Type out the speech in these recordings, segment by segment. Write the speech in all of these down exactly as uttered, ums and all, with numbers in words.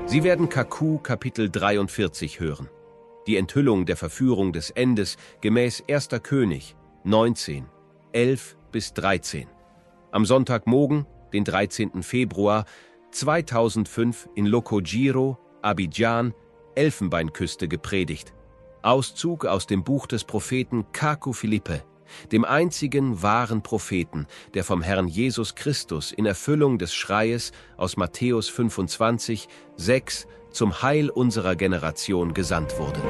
Sie werden Kaku Kapitel dreiundvierzig hören. Die Enthüllung der Verführung des Endes gemäß erster König neunzehn, elf bis dreizehn. Am Sonntagmorgen, den dreizehnten Februar zweitausendfünf in Lokojiro, Abidjan, Elfenbeinküste gepredigt. Auszug aus dem Buch des Propheten Kaku Philippe, dem einzigen wahren Propheten, der vom Herrn Jesus Christus in Erfüllung des Schreies aus Matthäus fünfundzwanzig, sechs zum Heil unserer Generation gesandt wurde.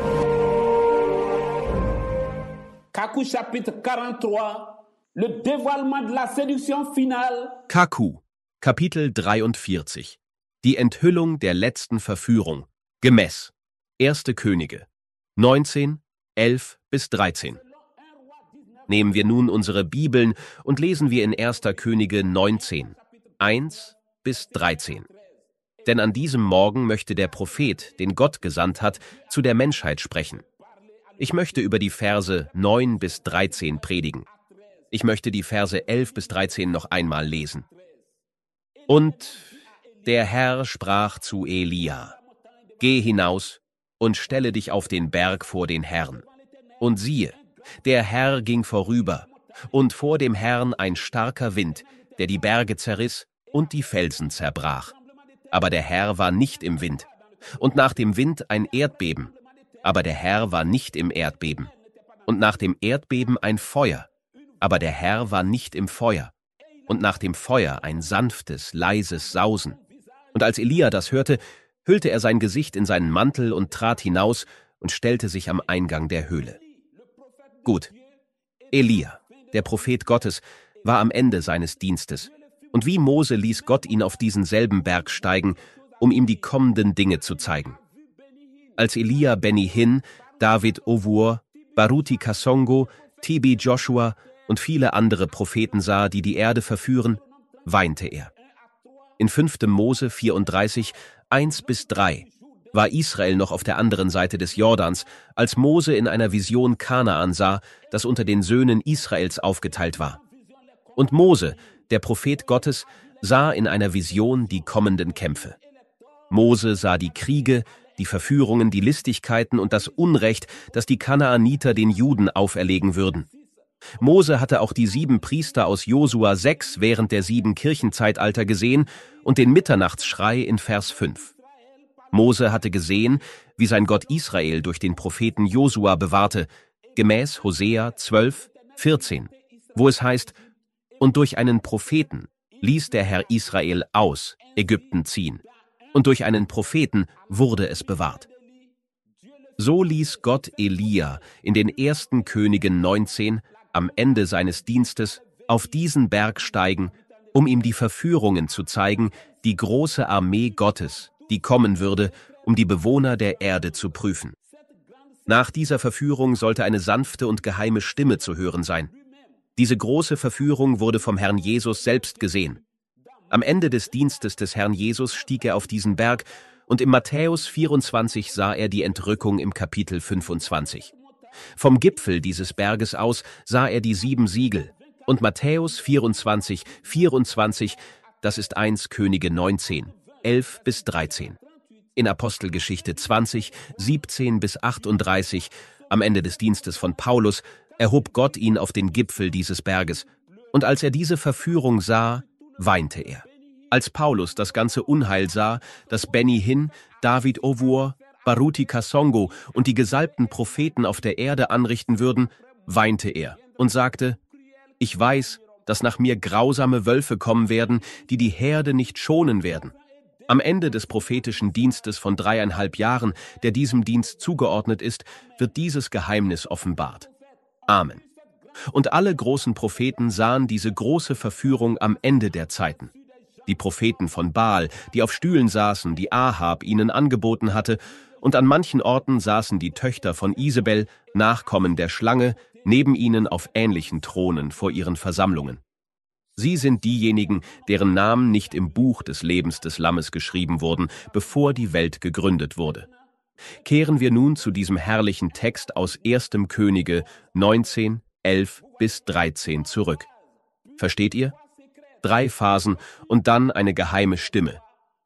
Kaku Chapitre quarante-trois, le dévoilement de la séduction finale. Kaku, Kapitel dreiundvierzig. Die Enthüllung der letzten Verführung. Gemäß erste Könige neunzehn, elf bis dreizehn. Nehmen wir nun unsere Bibeln und lesen wir in erster Könige neunzehn, eins bis dreizehn. Denn an diesem Morgen möchte der Prophet, den Gott gesandt hat, zu der Menschheit sprechen. Ich möchte über die Verse neun bis dreizehn predigen. Ich möchte die Verse elf bis dreizehn noch einmal lesen. Und der Herr sprach zu Elia: Geh hinaus und stelle dich auf den Berg vor den Herrn. Und siehe, der Herr ging vorüber, und vor dem Herrn ein starker Wind, der die Berge zerriss und die Felsen zerbrach. Aber der Herr war nicht im Wind. Und nach dem Wind ein Erdbeben. Aber der Herr war nicht im Erdbeben. Und nach dem Erdbeben ein Feuer. Aber der Herr war nicht im Feuer. Und nach dem Feuer ein sanftes, leises Sausen. Und als Elia das hörte, hüllte er sein Gesicht in seinen Mantel und trat hinaus und stellte sich am Eingang der Höhle. Gut, Elia, der Prophet Gottes, war am Ende seines Dienstes. Und wie Mose ließ Gott ihn auf diesen selben Berg steigen, um ihm die kommenden Dinge zu zeigen. Als Elia Beni Hinn, David Ovur, Baruti Kasongo, Tibi Joshua und viele andere Propheten sah, die die Erde verführen, weinte er. In fünfter Mose vierunddreißig, eins bis drei war Israel noch auf der anderen Seite des Jordans, als Mose in einer Vision Kanaan sah, das unter den Söhnen Israels aufgeteilt war. Und Mose, der Prophet Gottes, sah in einer Vision die kommenden Kämpfe. Mose sah die Kriege, die Verführungen, die Listigkeiten und das Unrecht, das die Kanaaniter den Juden auferlegen würden. Mose hatte auch die sieben Priester aus Josua sechs während der sieben Kirchenzeitalter gesehen und den Mitternachtsschrei in Vers fünf. Mose hatte gesehen, wie sein Gott Israel durch den Propheten Josua bewahrte, gemäß Hosea zwölf, vierzehn, wo es heißt: Und durch einen Propheten ließ der Herr Israel aus Ägypten ziehen, und durch einen Propheten wurde es bewahrt. So ließ Gott Elia in den ersten Königen neunzehn am Ende seines Dienstes auf diesen Berg steigen, um ihm die Verführungen zu zeigen, die große Armee Gottes, die kommen würde, um die Bewohner der Erde zu prüfen. Nach dieser Verführung sollte eine sanfte und geheime Stimme zu hören sein. Diese große Verführung wurde vom Herrn Jesus selbst gesehen. Am Ende des Dienstes des Herrn Jesus stieg er auf diesen Berg, und im Matthäus vierundzwanzig sah er die Entrückung im Kapitel fünfundzwanzig. Vom Gipfel dieses Berges aus sah er die sieben Siegel, und Matthäus vierundzwanzig, vierundzwanzig, das ist eins Könige neunzehn, elf bis dreizehn. In Apostelgeschichte zwanzig, siebzehn bis achtunddreißig, am Ende des Dienstes von Paulus, erhob Gott ihn auf den Gipfel dieses Berges, und als er diese Verführung sah, weinte er. Als Paulus das ganze Unheil sah, das Beni Hinn, David Ovur, Baruti Kasongo und die gesalbten Propheten auf der Erde anrichten würden, weinte er und sagte: Ich weiß, dass nach mir grausame Wölfe kommen werden, die die Herde nicht schonen werden. Am Ende des prophetischen Dienstes von dreieinhalb Jahren, der diesem Dienst zugeordnet ist, wird dieses Geheimnis offenbart. Amen. Und alle großen Propheten sahen diese große Verführung am Ende der Zeiten. Die Propheten von Baal, die auf Stühlen saßen, die Ahab ihnen angeboten hatte, und an manchen Orten saßen die Töchter von Isabel, Nachkommen der Schlange, neben ihnen auf ähnlichen Thronen vor ihren Versammlungen. Sie sind diejenigen, deren Namen nicht im Buch des Lebens des Lammes geschrieben wurden, bevor die Welt gegründet wurde. Kehren wir nun zu diesem herrlichen Text aus erster Könige neunzehn, elf bis dreizehn zurück. Versteht ihr? Drei Phasen und dann eine geheime Stimme.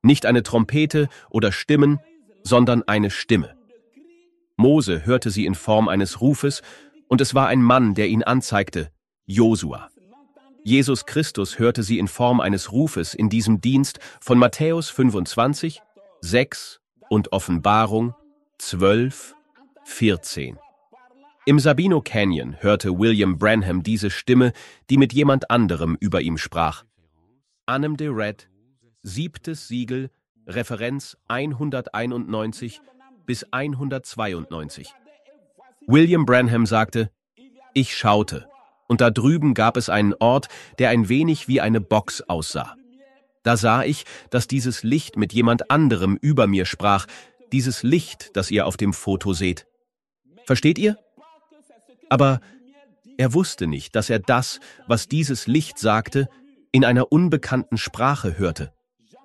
Nicht eine Trompete oder Stimmen, sondern eine Stimme. Mose hörte sie in Form eines Rufes, und es war ein Mann, der ihn anzeigte, Josua. Jesus Christus hörte sie in Form eines Rufes in diesem Dienst von Matthäus fünfundzwanzig, sechs und Offenbarung zwölf, vierzehn. Im Sabino Canyon hörte William Branham diese Stimme, die mit jemand anderem über ihm sprach. Anem de Red, siebtes Siegel, Referenz hunderteinundneunzig bis hundertzweiundneunzig. William Branham sagte, ich schaute, und da drüben gab es einen Ort, der ein wenig wie eine Box aussah. Da sah ich, dass dieses Licht mit jemand anderem über mir sprach, dieses Licht, das ihr auf dem Foto seht. Versteht ihr? Aber er wusste nicht, dass er das, was dieses Licht sagte, in einer unbekannten Sprache hörte.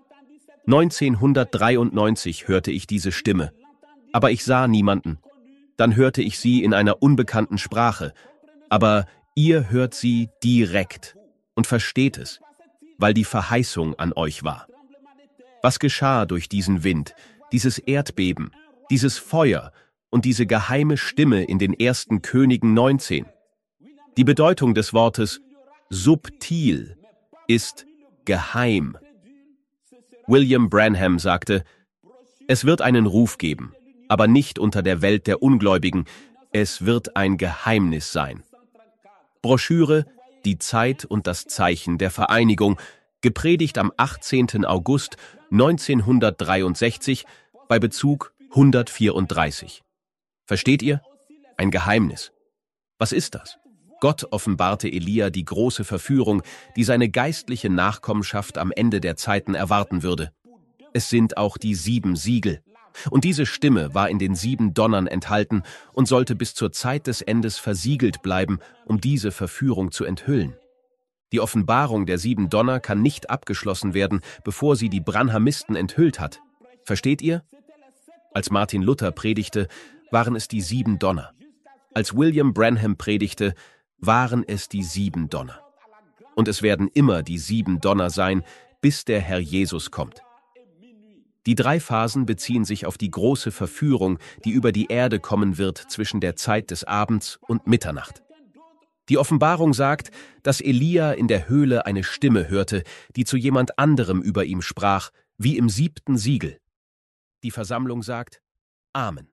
neunzehnhundertdreiundneunzig hörte ich diese Stimme, aber ich sah niemanden. Dann hörte ich sie in einer unbekannten Sprache, aber ihr hört sie direkt und versteht es, weil die Verheißung an euch war. Was geschah durch diesen Wind, dieses Erdbeben, dieses Feuer und diese geheime Stimme in den ersten Königen neunzehn? Die Bedeutung des Wortes subtil ist geheim. William Branham sagte, es wird einen Ruf geben, aber nicht unter der Welt der Ungläubigen, es wird ein Geheimnis sein. Broschüre Die Zeit und das Zeichen der Vereinigung, gepredigt am achtzehnten August neunzehnhundertdreiundsechzig bei Bezug hundertvierunddreißig. Versteht ihr? Ein Geheimnis. Was ist das? Gott offenbarte Elia die große Verführung, die seine geistliche Nachkommenschaft am Ende der Zeiten erwarten würde. Es sind auch die sieben Siegel. Und diese Stimme war in den sieben Donnern enthalten und sollte bis zur Zeit des Endes versiegelt bleiben, um diese Verführung zu enthüllen. Die Offenbarung der sieben Donner kann nicht abgeschlossen werden, bevor sie die Branhamisten enthüllt hat. Versteht ihr? Als Martin Luther predigte, waren es die sieben Donner. Als William Branham predigte, waren es die sieben Donner. Und es werden immer die sieben Donner sein, bis der Herr Jesus kommt. Die drei Phasen beziehen sich auf die große Verführung, die über die Erde kommen wird zwischen der Zeit des Abends und Mitternacht. Die Offenbarung sagt, dass Elia in der Höhle eine Stimme hörte, die zu jemand anderem über ihm sprach, wie im siebten Siegel. Die Versammlung sagt, Amen.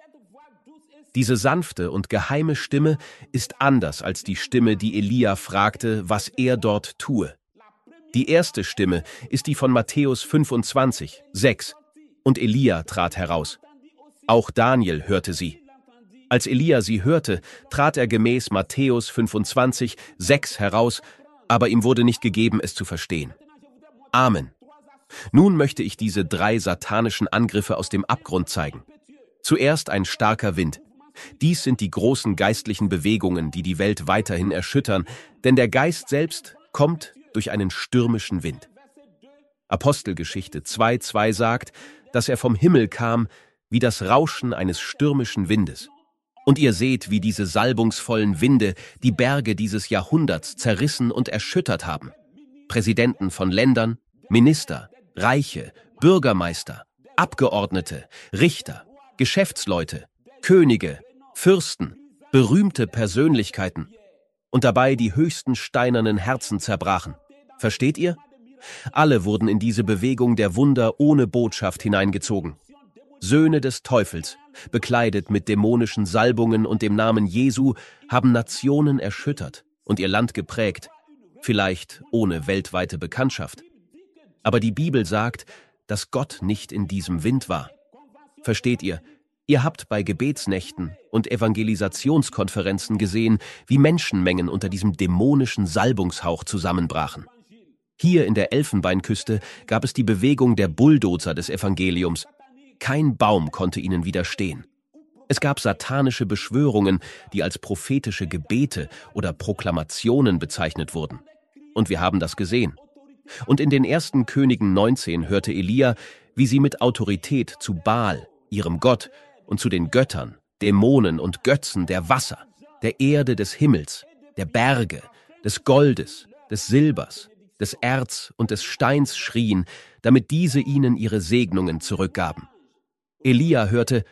Diese sanfte und geheime Stimme ist anders als die Stimme, die Elia fragte, was er dort tue. Die erste Stimme ist die von Matthäus fünfundzwanzig, sechs, und Elia trat heraus. Auch Daniel hörte sie. Als Elia sie hörte, trat er gemäß Matthäus fünfundzwanzig, sechs heraus, aber ihm wurde nicht gegeben, es zu verstehen. Amen. Nun möchte ich diese drei satanischen Angriffe aus dem Abgrund zeigen. Zuerst ein starker Wind. Dies sind die großen geistlichen Bewegungen, die die Welt weiterhin erschüttern, denn der Geist selbst kommt durch einen stürmischen Wind. Apostelgeschichte zwei, zwei sagt, dass er vom Himmel kam, wie das Rauschen eines stürmischen Windes. Und ihr seht, wie diese salbungsvollen Winde die Berge dieses Jahrhunderts zerrissen und erschüttert haben. Präsidenten von Ländern, Minister, Reiche, Bürgermeister, Abgeordnete, Richter, Geschäftsleute, Könige, Fürsten, berühmte Persönlichkeiten und dabei die höchsten steinernen Herzen zerbrachen. Versteht ihr? Alle wurden in diese Bewegung der Wunder ohne Botschaft hineingezogen. Söhne des Teufels, bekleidet mit dämonischen Salbungen und dem Namen Jesu, haben Nationen erschüttert und ihr Land geprägt, vielleicht ohne weltweite Bekanntschaft. Aber die Bibel sagt, dass Gott nicht in diesem Wind war. Versteht ihr? Ihr habt bei Gebetsnächten und Evangelisationskonferenzen gesehen, wie Menschenmengen unter diesem dämonischen Salbungshauch zusammenbrachen. Hier in der Elfenbeinküste gab es die Bewegung der Bulldozer des Evangeliums. Kein Baum konnte ihnen widerstehen. Es gab satanische Beschwörungen, die als prophetische Gebete oder Proklamationen bezeichnet wurden. Und wir haben das gesehen. Und in den ersten Königen neunzehn hörte Elia, wie sie mit Autorität zu Baal, ihrem Gott, und zu den Göttern, Dämonen und Götzen der Wasser, der Erde des Himmels, der Berge, des Goldes, des Silbers, des Erz und des Steins schrien, damit diese ihnen ihre Segnungen zurückgaben. Elia hörte: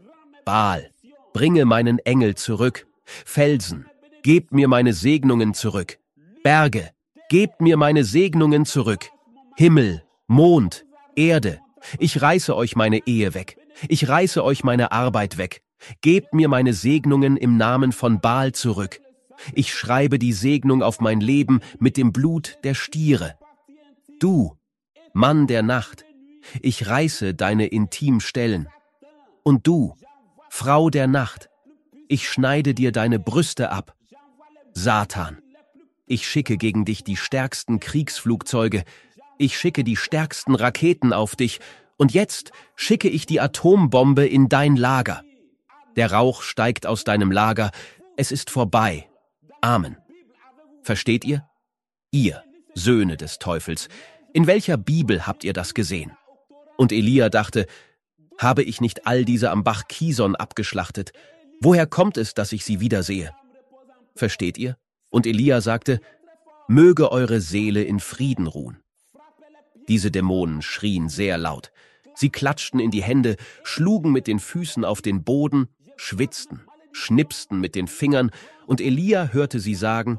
Baal, bringe meinen Engel zurück. Felsen, gebt mir meine Segnungen zurück. Berge, gebt mir meine Segnungen zurück. Himmel, Mond, Erde, ich reiße euch meine Ehe weg. Ich reiße euch meine Arbeit weg. Gebt mir meine Segnungen im Namen von Baal zurück. Ich schreibe die Segnung auf mein Leben mit dem Blut der Stiere. Du, Mann der Nacht, ich reiße deine Intimstellen. Und du, Frau der Nacht, ich schneide dir deine Brüste ab. Satan, ich schicke gegen dich die stärksten Kriegsflugzeuge. Ich schicke die stärksten Raketen auf dich. Und jetzt schicke ich die Atombombe in dein Lager. Der Rauch steigt aus deinem Lager. Es ist vorbei. Amen. Versteht ihr? Ihr, Söhne des Teufels, in welcher Bibel habt ihr das gesehen? Und Elia dachte: Habe ich nicht all diese am Bach Kison abgeschlachtet? Woher kommt es, dass ich sie wiedersehe? Versteht ihr? Und Elia sagte: Möge eure Seele in Frieden ruhen. Diese Dämonen schrien sehr laut. Sie klatschten in die Hände, schlugen mit den Füßen auf den Boden, schwitzten, schnipsten mit den Fingern, und Elia hörte sie sagen: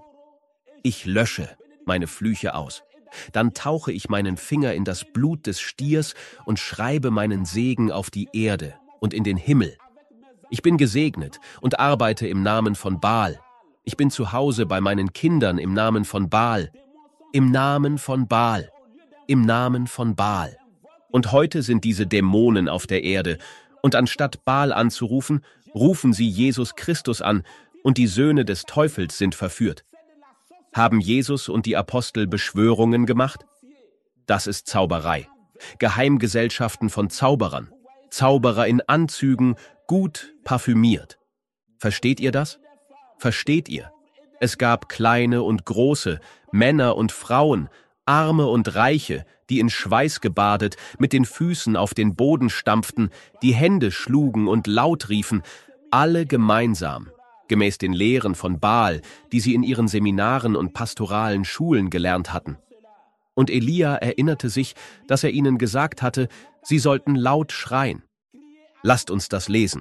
Ich lösche meine Flüche aus. Dann tauche ich meinen Finger in das Blut des Stiers und schreibe meinen Segen auf die Erde und in den Himmel. Ich bin gesegnet und arbeite im Namen von Baal. Ich bin zu Hause bei meinen Kindern im Namen von Baal. Im Namen von Baal. Im Namen von Baal. Und heute sind diese Dämonen auf der Erde, und anstatt Baal anzurufen, rufen sie Jesus Christus an, und die Söhne des Teufels sind verführt. Haben Jesus und die Apostel Beschwörungen gemacht? Das ist Zauberei. Geheimgesellschaften von Zauberern. Zauberer in Anzügen, gut parfümiert. Versteht ihr das? Versteht ihr? Es gab kleine und große, Männer und Frauen, Arme und Reiche, die in Schweiß gebadet, mit den Füßen auf den Boden stampften, die Hände schlugen und laut riefen, alle gemeinsam, gemäß den Lehren von Baal, die sie in ihren Seminaren und pastoralen Schulen gelernt hatten. Und Elia erinnerte sich, dass er ihnen gesagt hatte, sie sollten laut schreien. Lasst uns das lesen.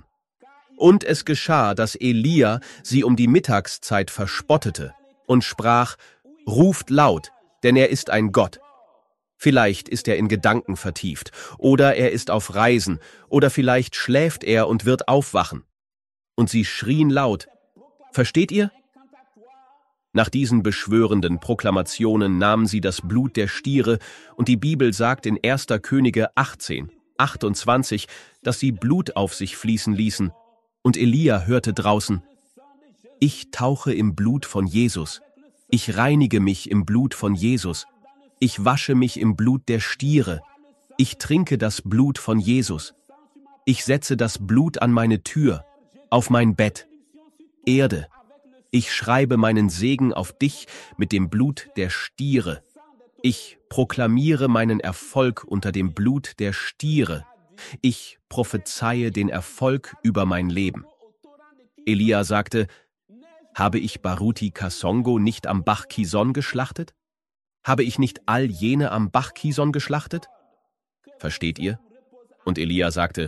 Und es geschah, dass Elia sie um die Mittagszeit verspottete und sprach: Ruft laut, denn er ist ein Gott. Vielleicht ist er in Gedanken vertieft, oder er ist auf Reisen, oder vielleicht schläft er und wird aufwachen. Und sie schrien laut. Versteht ihr? Nach diesen beschwörenden Proklamationen nahmen sie das Blut der Stiere, und die Bibel sagt in erster Könige achtzehn, achtundzwanzig, dass sie Blut auf sich fließen ließen. Und Elia hörte draußen: Ich tauche im Blut von Jesus. Ich reinige mich im Blut von Jesus. Ich wasche mich im Blut der Stiere. Ich trinke das Blut von Jesus. Ich setze das Blut an meine Tür, auf mein Bett. Erde, ich schreibe meinen Segen auf dich mit dem Blut der Stiere. Ich proklamiere meinen Erfolg unter dem Blut der Stiere. Ich prophezeie den Erfolg über mein Leben. Elia sagte: Habe ich Baruti Kasongo nicht am Bach Kison geschlachtet? Habe ich nicht all jene am Bach Kison geschlachtet? Versteht ihr? Und Elia sagte: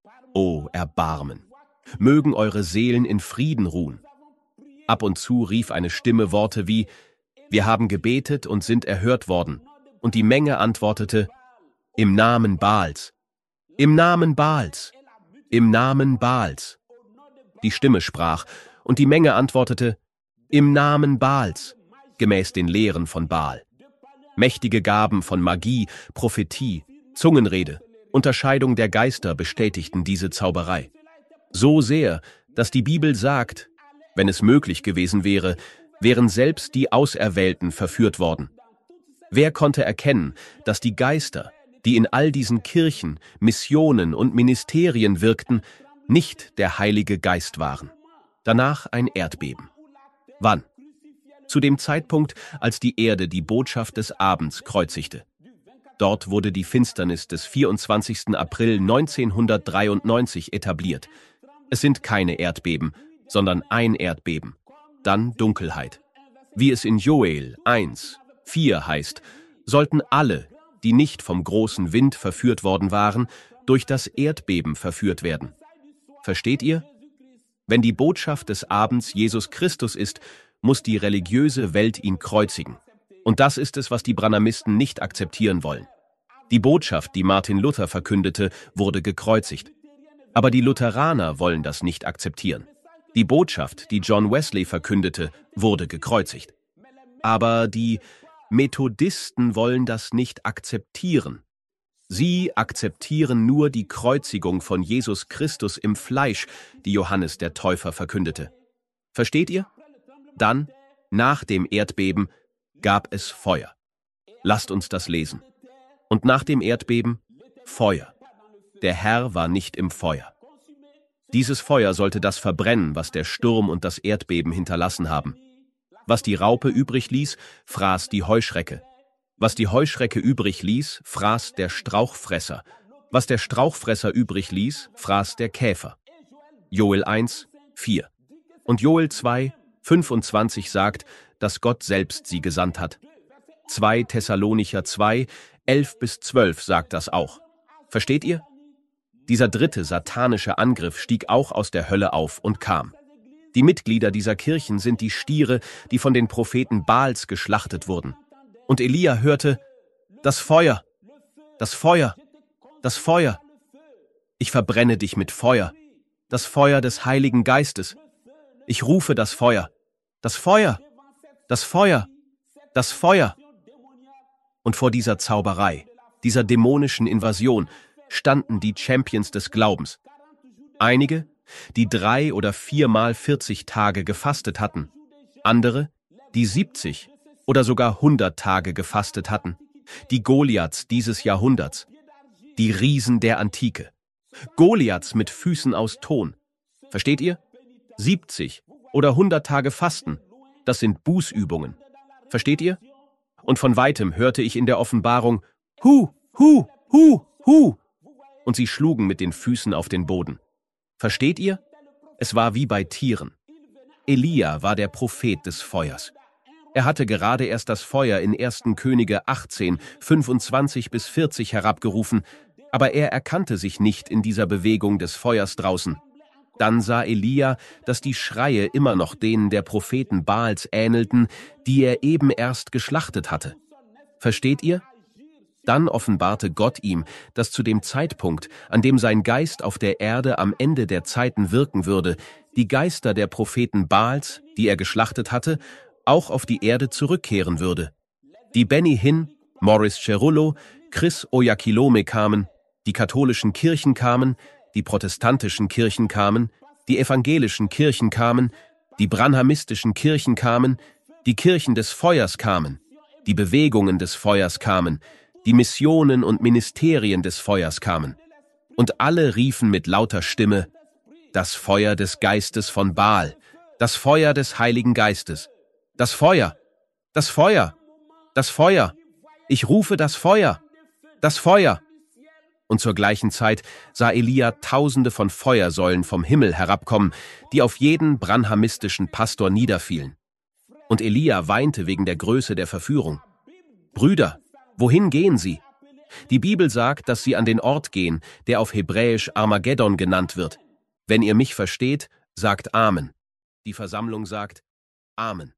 O Erbarmen, mögen eure Seelen in Frieden ruhen. Ab und zu rief eine Stimme Worte wie: Wir haben gebetet und sind erhört worden. Und die Menge antwortete: Im Namen Baals, im Namen Baals, im Namen Baals. Die Stimme sprach, und die Menge antwortete: Im Namen Baals, gemäß den Lehren von Baal. Mächtige Gaben von Magie, Prophetie, Zungenrede, Unterscheidung der Geister bestätigten diese Zauberei. So sehr, dass die Bibel sagt, wenn es möglich gewesen wäre, wären selbst die Auserwählten verführt worden. Wer konnte erkennen, dass die Geister, die in all diesen Kirchen, Missionen und Ministerien wirkten, nicht der Heilige Geist waren? Danach ein Erdbeben. Wann? Zu dem Zeitpunkt, als die Erde die Botschaft des Abends kreuzigte. Dort wurde die Finsternis des vierundzwanzigsten April neunzehnhundertdreiundneunzig etabliert. Es sind keine Erdbeben, sondern ein Erdbeben. Dann Dunkelheit. Wie es in Joel eins, vier heißt, sollten alle, die nicht vom großen Wind verführt worden waren, durch das Erdbeben verführt werden. Versteht ihr? Wenn die Botschaft des Abends Jesus Christus ist, muss die religiöse Welt ihn kreuzigen. Und das ist es, was die Branhamisten nicht akzeptieren wollen. Die Botschaft, die Martin Luther verkündete, wurde gekreuzigt. Aber die Lutheraner wollen das nicht akzeptieren. Die Botschaft, die John Wesley verkündete, wurde gekreuzigt. Aber die Methodisten wollen das nicht akzeptieren. Sie akzeptieren nur die Kreuzigung von Jesus Christus im Fleisch, die Johannes der Täufer verkündete. Versteht ihr? Dann, nach dem Erdbeben, gab es Feuer. Lasst uns das lesen. Und nach dem Erdbeben Feuer. Der Herr war nicht im Feuer. Dieses Feuer sollte das verbrennen, was der Sturm und das Erdbeben hinterlassen haben. Was die Raupe übrig ließ, fraß die Heuschrecke. Was die Heuschrecke übrig ließ, fraß der Strauchfresser. Was der Strauchfresser übrig ließ, fraß der Käfer. Joel eins, vier. Und Joel zwei, fünfundzwanzig sagt, dass Gott selbst sie gesandt hat. zwei Thessalonicher zwei, elf bis zwölf sagt das auch. Versteht ihr? Dieser dritte satanische Angriff stieg auch aus der Hölle auf und kam. Die Mitglieder dieser Kirchen sind die Stiere, die von den Propheten Baals geschlachtet wurden. Und Elia hörte, das Feuer, das Feuer, das Feuer. Ich verbrenne dich mit Feuer, das Feuer des Heiligen Geistes. Ich rufe das Feuer, das Feuer, das Feuer, das Feuer. Und vor dieser Zauberei, dieser dämonischen Invasion, standen die Champions des Glaubens. Einige, die drei oder viermal vierzig Tage gefastet hatten. Andere, die siebzig oder sogar hundert Tage gefastet hatten. Die Goliaths dieses Jahrhunderts. Die Riesen der Antike. Goliaths mit Füßen aus Ton. Versteht ihr? siebzig oder hundert Tage Fasten, das sind Bußübungen. Versteht ihr? Und von weitem hörte ich in der Offenbarung, Hu, Hu, Hu, Hu. Und sie schlugen mit den Füßen auf den Boden. Versteht ihr? Es war wie bei Tieren. Elia war der Prophet des Feuers. Er hatte gerade erst das Feuer in ersten Könige achtzehn, fünfundzwanzig bis vierzig herabgerufen, aber er erkannte sich nicht in dieser Bewegung des Feuers draußen. Dann sah Elia, dass die Schreie immer noch denen der Propheten Baals ähnelten, die er eben erst geschlachtet hatte. Versteht ihr? Dann offenbarte Gott ihm, dass zu dem Zeitpunkt, an dem sein Geist auf der Erde am Ende der Zeiten wirken würde, die Geister der Propheten Baals, die er geschlachtet hatte, auch auf die Erde zurückkehren würde. Die Benny Hinn, Morris Cerullo, Chris Oyakhilome kamen, die katholischen Kirchen kamen, die protestantischen Kirchen kamen, die evangelischen Kirchen kamen, die branhamistischen Kirchen kamen, die Kirchen des Feuers kamen, die Bewegungen des Feuers kamen, die Missionen und Ministerien des Feuers kamen. Und alle riefen mit lauter Stimme, das Feuer des Geistes von Baal, das Feuer des Heiligen Geistes, das Feuer, das Feuer, das Feuer, ich rufe das Feuer, das Feuer. Und zur gleichen Zeit sah Elia Tausende von Feuersäulen vom Himmel herabkommen, die auf jeden branhamistischen Pastor niederfielen. Und Elia weinte wegen der Größe der Verführung. Brüder, wohin gehen sie? Die Bibel sagt, dass sie an den Ort gehen, der auf Hebräisch Armageddon genannt wird. Wenn ihr mich versteht, sagt Amen. Die Versammlung sagt Amen.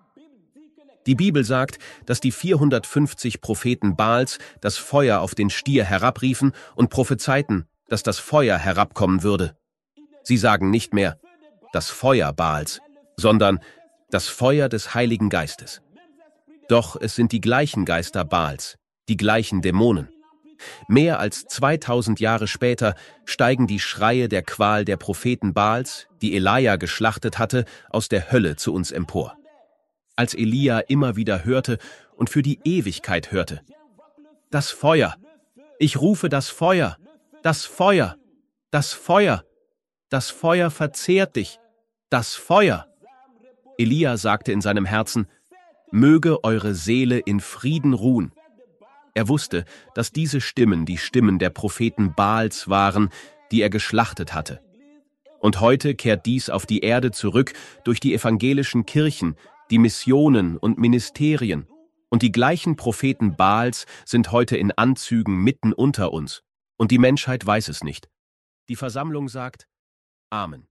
Die Bibel sagt, dass die vierhundertfünfzig Propheten Baals das Feuer auf den Stier herabriefen und prophezeiten, dass das Feuer herabkommen würde. Sie sagen nicht mehr das Feuer Baals, sondern das Feuer des Heiligen Geistes. Doch es sind die gleichen Geister Baals, die gleichen Dämonen. Mehr als zweitausend Jahre später steigen die Schreie der Qual der Propheten Baals, die Elia geschlachtet hatte, aus der Hölle zu uns empor. Als Elia immer wieder hörte und für die Ewigkeit hörte. Das Feuer! Ich rufe das Feuer! Das Feuer! Das Feuer! Das Feuer verzehrt dich! Das Feuer! Elia sagte in seinem Herzen, möge eure Seele in Frieden ruhen. Er wusste, dass diese Stimmen die Stimmen der Propheten Baals waren, die er geschlachtet hatte. Und heute kehrt dies auf die Erde zurück durch die evangelischen Kirchen, die Missionen und Ministerien Und die gleichen Propheten Baals sind heute in Anzügen mitten unter uns. Und die Menschheit weiß es nicht. Die Versammlung sagt, Amen.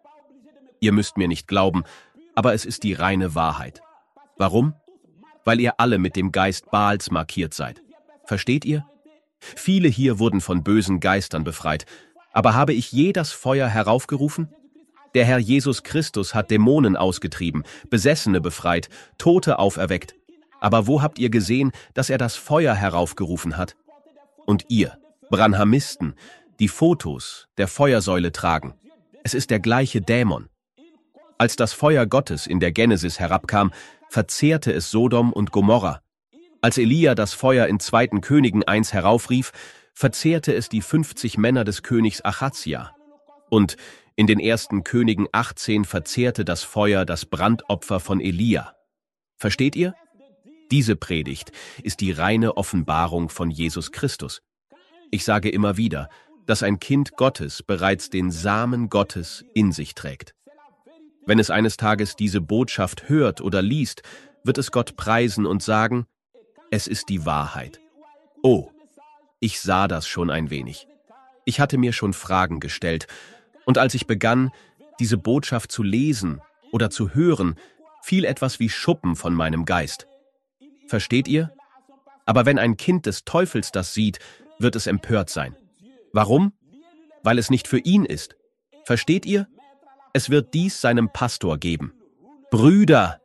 Ihr müsst mir nicht glauben, aber es ist die reine Wahrheit. Warum? Weil ihr alle mit dem Geist Baals markiert seid. Versteht ihr? Viele hier wurden von bösen Geistern befreit. Aber habe ich je das Feuer heraufgerufen? Der Herr Jesus Christus hat Dämonen ausgetrieben, Besessene befreit, Tote auferweckt. Aber wo habt ihr gesehen, dass er das Feuer heraufgerufen hat? Und ihr, Branhamisten, die Fotos der Feuersäule tragen, es ist der gleiche Dämon. Als das Feuer Gottes in der Genesis herabkam, verzehrte es Sodom und Gomorra. Als Elia das Feuer in zweiten Königen eins heraufrief, verzehrte es die fünfzig Männer des Königs Achazia. Und in den ersten Königen achtzehn verzehrte das Feuer das Brandopfer von Elia. Versteht ihr? Diese Predigt ist die reine Offenbarung von Jesus Christus. Ich sage immer wieder, dass ein Kind Gottes bereits den Samen Gottes in sich trägt. Wenn es eines Tages diese Botschaft hört oder liest, wird es Gott preisen und sagen, es ist die Wahrheit. Oh, ich sah das schon ein wenig. Ich hatte mir schon Fragen gestellt, und als ich begann, diese Botschaft zu lesen oder zu hören, fiel etwas wie Schuppen von meinem Geist. Versteht ihr? Aber wenn ein Kind des Teufels das sieht, wird es empört sein. Warum? Weil es nicht für ihn ist. Versteht ihr? Es wird dies seinem Pastor geben. Brüder,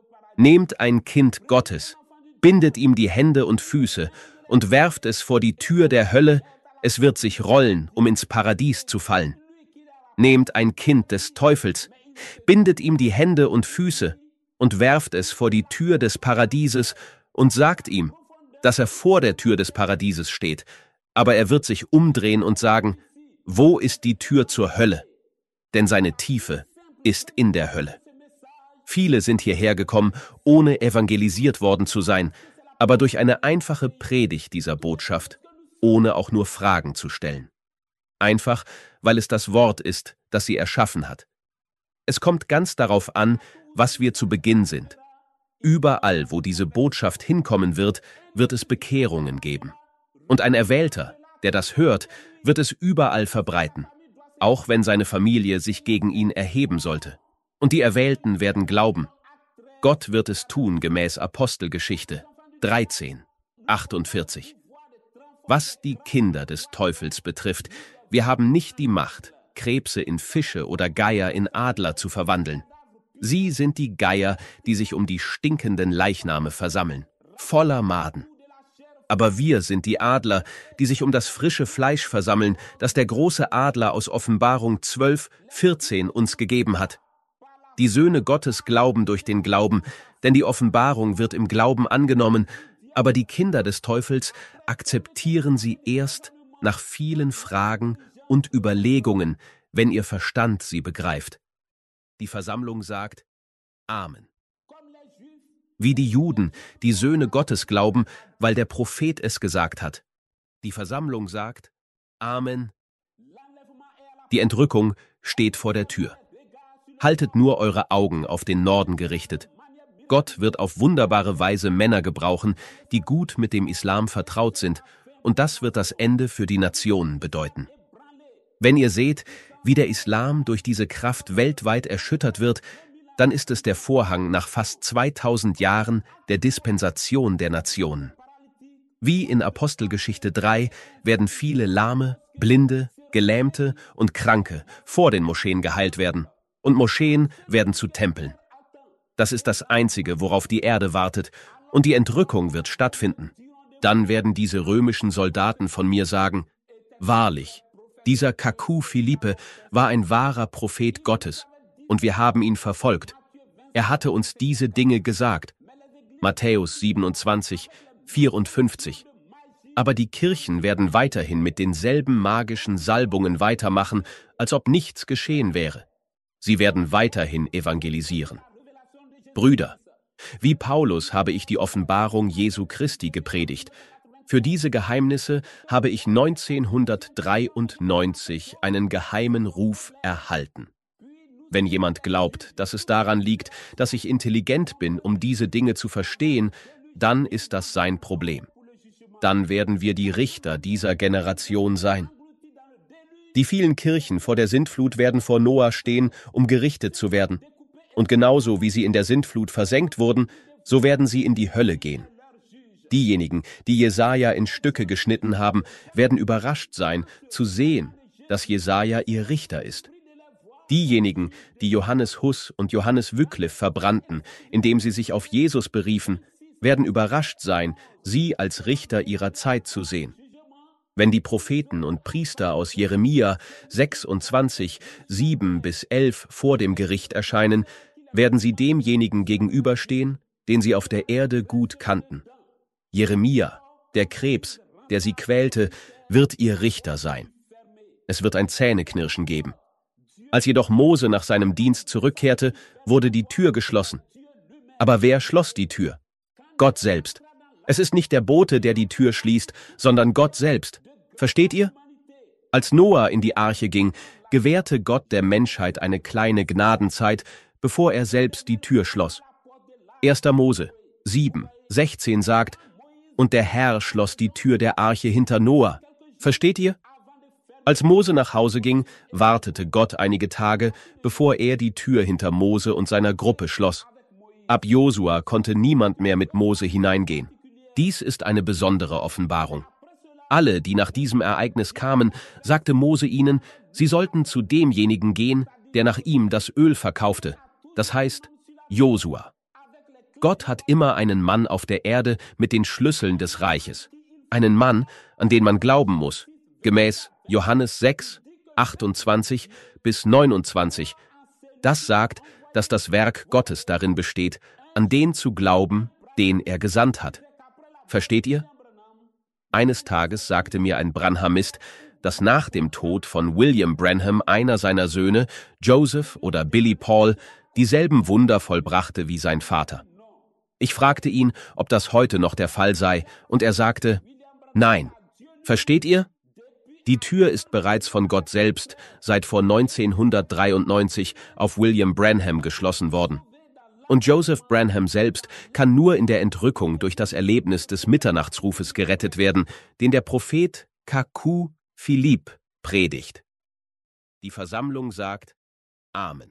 nehmt ein Kind Gottes, bindet ihm die Hände und Füße und werft es vor die Tür der Hölle, es wird sich rollen, um ins Paradies zu fallen. Nehmt ein Kind des Teufels, bindet ihm die Hände und Füße und werft es vor die Tür des Paradieses und sagt ihm, dass er vor der Tür des Paradieses steht, aber er wird sich umdrehen und sagen, wo ist die Tür zur Hölle? Denn seine Tiefe ist in der Hölle. Viele sind hierher gekommen, ohne evangelisiert worden zu sein, aber durch eine einfache Predigt dieser Botschaft, ohne auch nur Fragen zu stellen. Einfach, weil es das Wort ist, das sie erschaffen hat. Es kommt ganz darauf an, was wir zu Beginn sind. Überall, wo diese Botschaft hinkommen wird, wird es Bekehrungen geben. Und ein Erwählter, der das hört, wird es überall verbreiten, auch wenn seine Familie sich gegen ihn erheben sollte. Und die Erwählten werden glauben. Gott wird es tun, gemäß Apostelgeschichte dreizehn, achtundvierzig. Was die Kinder des Teufels betrifft, wir haben nicht die Macht, Krebse in Fische oder Geier in Adler zu verwandeln. Sie sind die Geier, die sich um die stinkenden Leichname versammeln, voller Maden. Aber wir sind die Adler, die sich um das frische Fleisch versammeln, das der große Adler aus Offenbarung zwölf, vierzehn uns gegeben hat. Die Söhne Gottes glauben durch den Glauben, denn die Offenbarung wird im Glauben angenommen, aber die Kinder des Teufels akzeptieren sie erst nach vielen Fragen und Überlegungen, wenn ihr Verstand sie begreift. Die Versammlung sagt Amen. Wie die Juden, die Söhne Gottes glauben, weil der Prophet es gesagt hat. Die Versammlung sagt Amen. Die Entrückung steht vor der Tür. Haltet nur eure Augen auf den Norden gerichtet. Gott wird auf wunderbare Weise Männer gebrauchen, die gut mit dem Islam vertraut sind, und das wird das Ende für die Nationen bedeuten. Wenn ihr seht, wie der Islam durch diese Kraft weltweit erschüttert wird, dann ist es der Vorhang nach fast zweitausend Jahren der Dispensation der Nationen. Wie in Apostelgeschichte drei werden viele Lahme, Blinde, Gelähmte und Kranke vor den Moscheen geheilt werden, und Moscheen werden zu Tempeln. Das ist das Einzige, worauf die Erde wartet, und die Entrückung wird stattfinden. Dann werden diese römischen Soldaten von mir sagen, wahrlich, dieser Kaku Philippe war ein wahrer Prophet Gottes, und wir haben ihn verfolgt. Er hatte uns diese Dinge gesagt. Matthäus siebenundzwanzig, vierundfünfzig. Aber die Kirchen werden weiterhin mit denselben magischen Salbungen weitermachen, als ob nichts geschehen wäre. Sie werden weiterhin evangelisieren. Brüder, wie Paulus habe ich die Offenbarung Jesu Christi gepredigt. Für diese Geheimnisse habe ich neunzehnhundertdreiundneunzig einen geheimen Ruf erhalten. Wenn jemand glaubt, dass es daran liegt, dass ich intelligent bin, um diese Dinge zu verstehen, dann ist das sein Problem. Dann werden wir die Richter dieser Generation sein. Die vielen Kirchen vor der Sintflut werden vor Noah stehen, um gerichtet zu werden. Und genauso wie sie in der Sintflut versenkt wurden, so werden sie in die Hölle gehen. Diejenigen, die Jesaja in Stücke geschnitten haben, werden überrascht sein, zu sehen, dass Jesaja ihr Richter ist. Diejenigen, die Johannes Hus und Johannes Wycliffe verbrannten, indem sie sich auf Jesus beriefen, werden überrascht sein, sie als Richter ihrer Zeit zu sehen. Wenn die Propheten und Priester aus Jeremia sechsundzwanzig, sieben bis elf vor dem Gericht erscheinen, werden sie demjenigen gegenüberstehen, den sie auf der Erde gut kannten. Jeremia, der Krebs, der sie quälte, wird ihr Richter sein. Es wird ein Zähneknirschen geben. Als jedoch Mose nach seinem Dienst zurückkehrte, wurde die Tür geschlossen. Aber wer schloss die Tür? Gott selbst. Es ist nicht der Bote, der die Tür schließt, sondern Gott selbst. Versteht ihr? Als Noah in die Arche ging, gewährte Gott der Menschheit eine kleine Gnadenzeit, bevor er selbst die Tür schloss. erster Mose sieben, sechzehn sagt, und der Herr schloss die Tür der Arche hinter Noah. Versteht ihr? Als Mose nach Hause ging, wartete Gott einige Tage, bevor er die Tür hinter Mose und seiner Gruppe schloss. Ab Josua konnte niemand mehr mit Mose hineingehen. Dies ist eine besondere Offenbarung. Alle, die nach diesem Ereignis kamen, sagte Mose ihnen, sie sollten zu demjenigen gehen, der nach ihm das Öl verkaufte, das heißt Josua. Gott hat immer einen Mann auf der Erde mit den Schlüsseln des Reiches. Einen Mann, an den man glauben muss, gemäß Johannes sechs, achtundzwanzig bis neunundzwanzig. Das sagt, dass das Werk Gottes darin besteht, an den zu glauben, den er gesandt hat. Versteht ihr? Eines Tages sagte mir ein Branhamist, dass nach dem Tod von William Branham einer seiner Söhne, Joseph oder Billy Paul, dieselben Wunder vollbrachte wie sein Vater. Ich fragte ihn, ob das heute noch der Fall sei, und er sagte, nein. Versteht ihr? Die Tür ist bereits von Gott selbst seit vor neunzehnhundertdreiundneunzig auf William Branham geschlossen worden. Und Joseph Branham selbst kann nur in der Entrückung durch das Erlebnis des Mitternachtsrufes gerettet werden, den der Prophet Kaku Philippe predigt. Die Versammlung sagt Amen.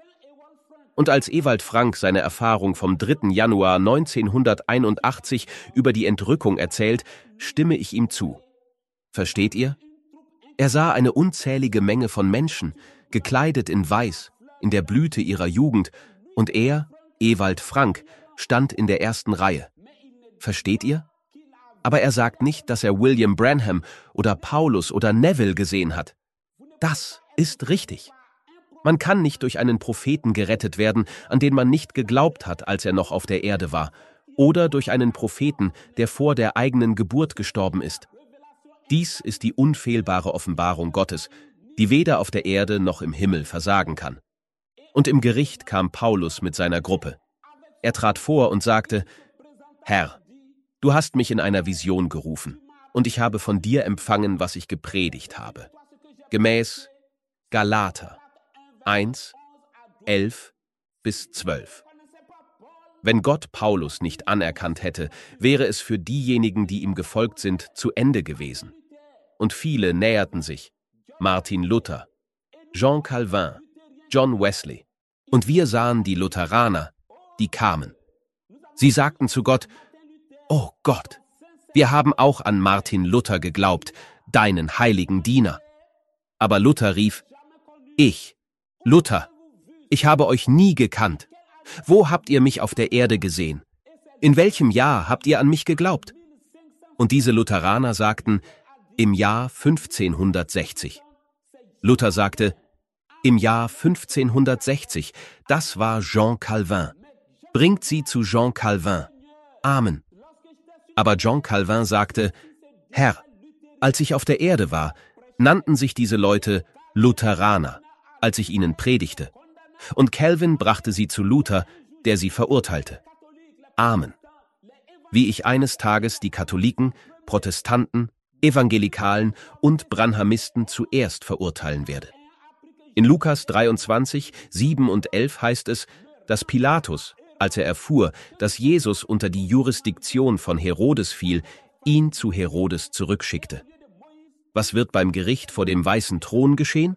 Und als Ewald Frank seine Erfahrung vom dritten Januar neunzehnhunderteinundachtzig über die Entrückung erzählt, stimme ich ihm zu. Versteht ihr? Er sah eine unzählige Menge von Menschen, gekleidet in Weiß, in der Blüte ihrer Jugend, und er, Ewald Frank, stand in der ersten Reihe. Versteht ihr? Aber er sagt nicht, dass er William Branham oder Paulus oder Neville gesehen hat. Das ist richtig. Man kann nicht durch einen Propheten gerettet werden, an den man nicht geglaubt hat, als er noch auf der Erde war, oder durch einen Propheten, der vor der eigenen Geburt gestorben ist. Dies ist die unfehlbare Offenbarung Gottes, die weder auf der Erde noch im Himmel versagen kann. Und im Gericht kam Paulus mit seiner Gruppe. Er trat vor und sagte, Herr, du hast mich in einer Vision gerufen, und ich habe von dir empfangen, was ich gepredigt habe. Gemäß Galater eins, elf bis zwölf. Wenn Gott Paulus nicht anerkannt hätte, wäre es für diejenigen, die ihm gefolgt sind, zu Ende gewesen. Und viele näherten sich. Martin Luther, Jean Calvin, John Wesley. Und wir sahen die Lutheraner, die kamen. Sie sagten zu Gott, »Oh Gott, wir haben auch an Martin Luther geglaubt, deinen heiligen Diener.« Aber Luther rief, »Ich, Luther, ich habe euch nie gekannt. Wo habt ihr mich auf der Erde gesehen? In welchem Jahr habt ihr an mich geglaubt?« Und diese Lutheraner sagten, im Jahr fünfzehnhundertsechzig. Luther sagte, im Jahr fünfzehnhundertsechzig, das war Jean Calvin. Bringt sie zu Jean Calvin. Amen. Aber Jean Calvin sagte, Herr, als ich auf der Erde war, nannten sich diese Leute Lutheraner, als ich ihnen predigte. Und Calvin brachte sie zu Luther, der sie verurteilte. Amen. Wie ich eines Tages die Katholiken, Protestanten, Evangelikalen und Branhamisten zuerst verurteilen werde. In Lukas dreiundzwanzig, sieben und elf heißt es, dass Pilatus, als er erfuhr, dass Jesus unter die Jurisdiktion von Herodes fiel, ihn zu Herodes zurückschickte. Was wird beim Gericht vor dem weißen Thron geschehen?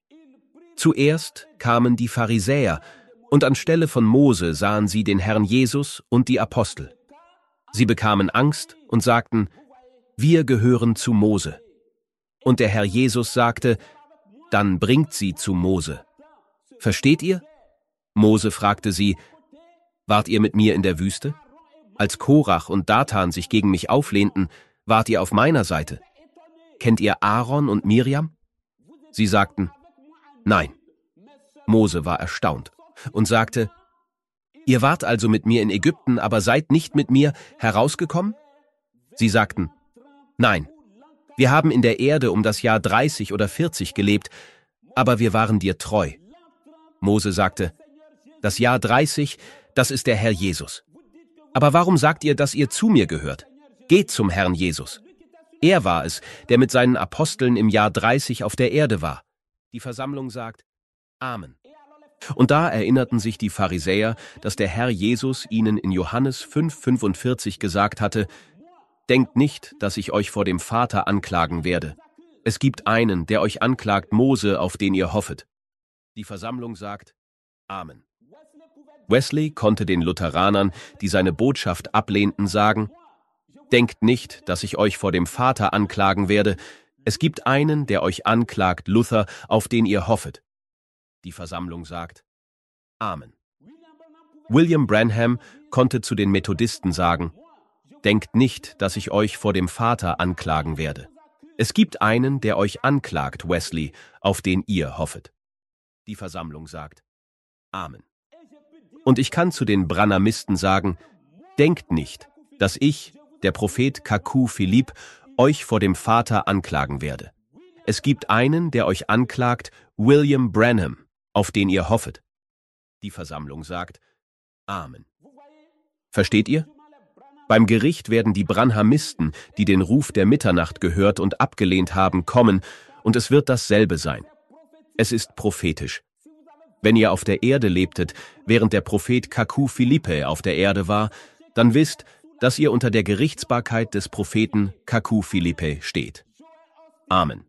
Zuerst kamen die Pharisäer, und anstelle von Mose sahen sie den Herrn Jesus und die Apostel. Sie bekamen Angst und sagten: Wir gehören zu Mose. Und der Herr Jesus sagte: Dann bringt sie zu Mose. Versteht ihr? Mose fragte sie: Wart ihr mit mir in der Wüste? Als Korach und Datan sich gegen mich auflehnten, wart ihr auf meiner Seite. Kennt ihr Aaron und Miriam? Sie sagten: Nein. Mose war erstaunt und sagte: Ihr wart also mit mir in Ägypten, aber seid nicht mit mir herausgekommen? Sie sagten: Nein. Wir haben in der Erde um das Jahr dreißig oder vierzig gelebt, aber wir waren dir treu. Mose sagte: Das Jahr dreißig, das ist der Herr Jesus. Aber warum sagt ihr, dass ihr zu mir gehört? Geht zum Herrn Jesus. Er war es, der mit seinen Aposteln im Jahr dreißig auf der Erde war. Die Versammlung sagt: Amen. Und da erinnerten sich die Pharisäer, dass der Herr Jesus ihnen in Johannes fünf fünfundvierzig gesagt hatte: Denkt nicht, dass ich euch vor dem Vater anklagen werde. Es gibt einen, der euch anklagt, Mose, auf den ihr hoffet. Die Versammlung sagt: Amen. Wesley konnte den Lutheranern, die seine Botschaft ablehnten, sagen: Denkt nicht, dass ich euch vor dem Vater anklagen werde. Es gibt einen, der euch anklagt, Luther, auf den ihr hoffet. Die Versammlung sagt: Amen. William Branham konnte zu den Methodisten sagen: Denkt nicht, dass ich euch vor dem Vater anklagen werde. Es gibt einen, der euch anklagt, Wesley, auf den ihr hoffet. Die Versammlung sagt: Amen. Und ich kann zu den Branhamisten sagen: Denkt nicht, dass ich, der Prophet Kaku Philipp, euch vor dem Vater anklagen werde. Es gibt einen, der euch anklagt, William Branham, auf den ihr hoffet. Die Versammlung sagt: Amen. Versteht ihr? Beim Gericht werden die Branhamisten, die den Ruf der Mitternacht gehört und abgelehnt haben, kommen, und es wird dasselbe sein. Es ist prophetisch. Wenn ihr auf der Erde lebtet, während der Prophet Kaku Philippe auf der Erde war, dann wisst, dass ihr unter der Gerichtsbarkeit des Propheten Kaku Philippe steht. Amen.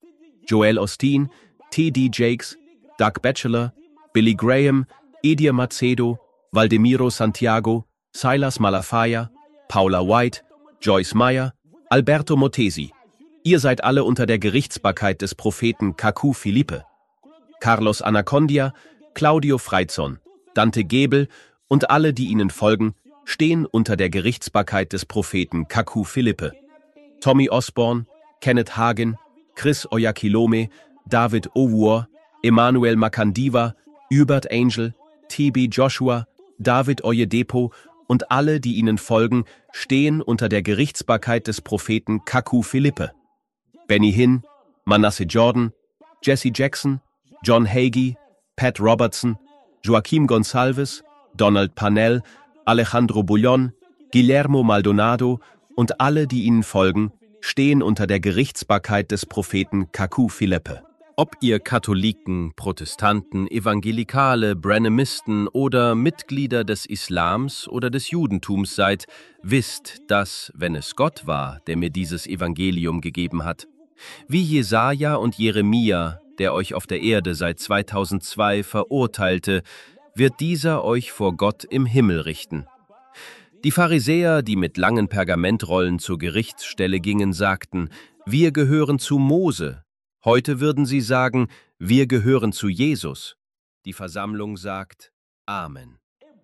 Joel Osteen, T D Jakes, Doug Batchelor, Billy Graham, Edir Macedo, Valdemiro Santiago, Silas Malafaia, Paula White, Joyce Meyer, Alberto Motesi. Ihr seid alle unter der Gerichtsbarkeit des Propheten Kaku Philippe. Carlos Anacondia, Claudio Freizon, Dante Gebel und alle, die ihnen folgen, stehen unter der Gerichtsbarkeit des Propheten Kaku Philippe. Tommy Osborne, Kenneth Hagin, Chris Oyakhilome, David Owuor, Emmanuel Makandiwa, Hubert Angel, T B Joshua, David Oyedepo und alle, die ihnen folgen, stehen unter der Gerichtsbarkeit des Propheten Kaku Philippe. Benny Hinn, Manasseh Jordan, Jesse Jackson, John Hagee, Pat Robertson, Joaquim Gonsalves, Donald Parnell, Alejandro Bullón, Guillermo Maldonado und alle, die ihnen folgen, stehen unter der Gerichtsbarkeit des Propheten Kaku Philippe. Ob ihr Katholiken, Protestanten, Evangelikale, Branhamisten oder Mitglieder des Islams oder des Judentums seid, wisst, dass, wenn es Gott war, der mir dieses Evangelium gegeben hat, wie Jesaja und Jeremia, der euch auf der Erde seit zweitausendzwei verurteilte, wird dieser euch vor Gott im Himmel richten. Die Pharisäer, die mit langen Pergamentrollen zur Gerichtsstelle gingen, sagten: Wir gehören zu Mose. Heute würden sie sagen: Wir gehören zu Jesus. Die Versammlung sagt: Amen.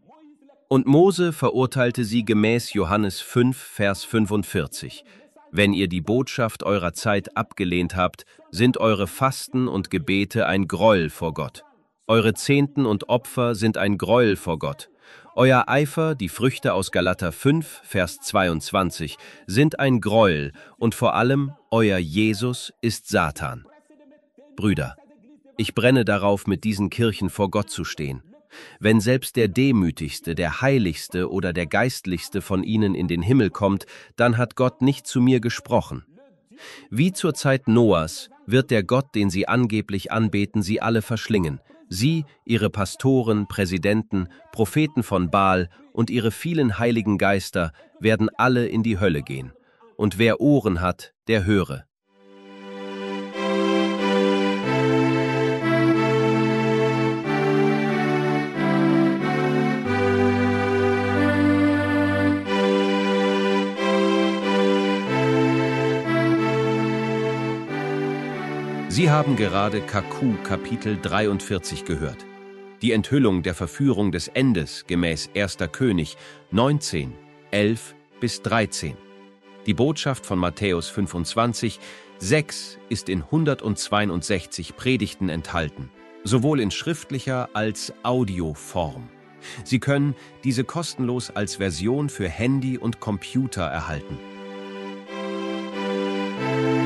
Und Mose verurteilte sie gemäß Johannes fünf, Vers fünfundvierzig. Wenn ihr die Botschaft eurer Zeit abgelehnt habt, sind eure Fasten und Gebete ein Gräuel vor Gott. Eure Zehnten und Opfer sind ein Gräuel vor Gott. Euer Eifer, die Früchte aus Galater fünf, Vers zweiundzwanzig, sind ein Gräuel und vor allem euer Jesus ist Satan. Brüder, ich brenne darauf, mit diesen Kirchen vor Gott zu stehen. Wenn selbst der Demütigste, der Heiligste oder der Geistlichste von ihnen in den Himmel kommt, dann hat Gott nicht zu mir gesprochen. Wie zur Zeit Noahs wird der Gott, den sie angeblich anbeten, sie alle verschlingen. Sie, ihre Pastoren, Präsidenten, Propheten von Baal und ihre vielen heiligen Geister werden alle in die Hölle gehen. Und wer Ohren hat, der höre. Sie haben gerade Kaku Kapitel dreiundvierzig gehört. Die Enthüllung der Verführung des Endes gemäß erster König neunzehn, elf bis dreizehn. Die Botschaft von Matthäus fünfundzwanzig, sechs ist in hundertzweiundsechzig Predigten enthalten, sowohl in schriftlicher als Audioform. Sie können diese kostenlos als Version für Handy und Computer erhalten.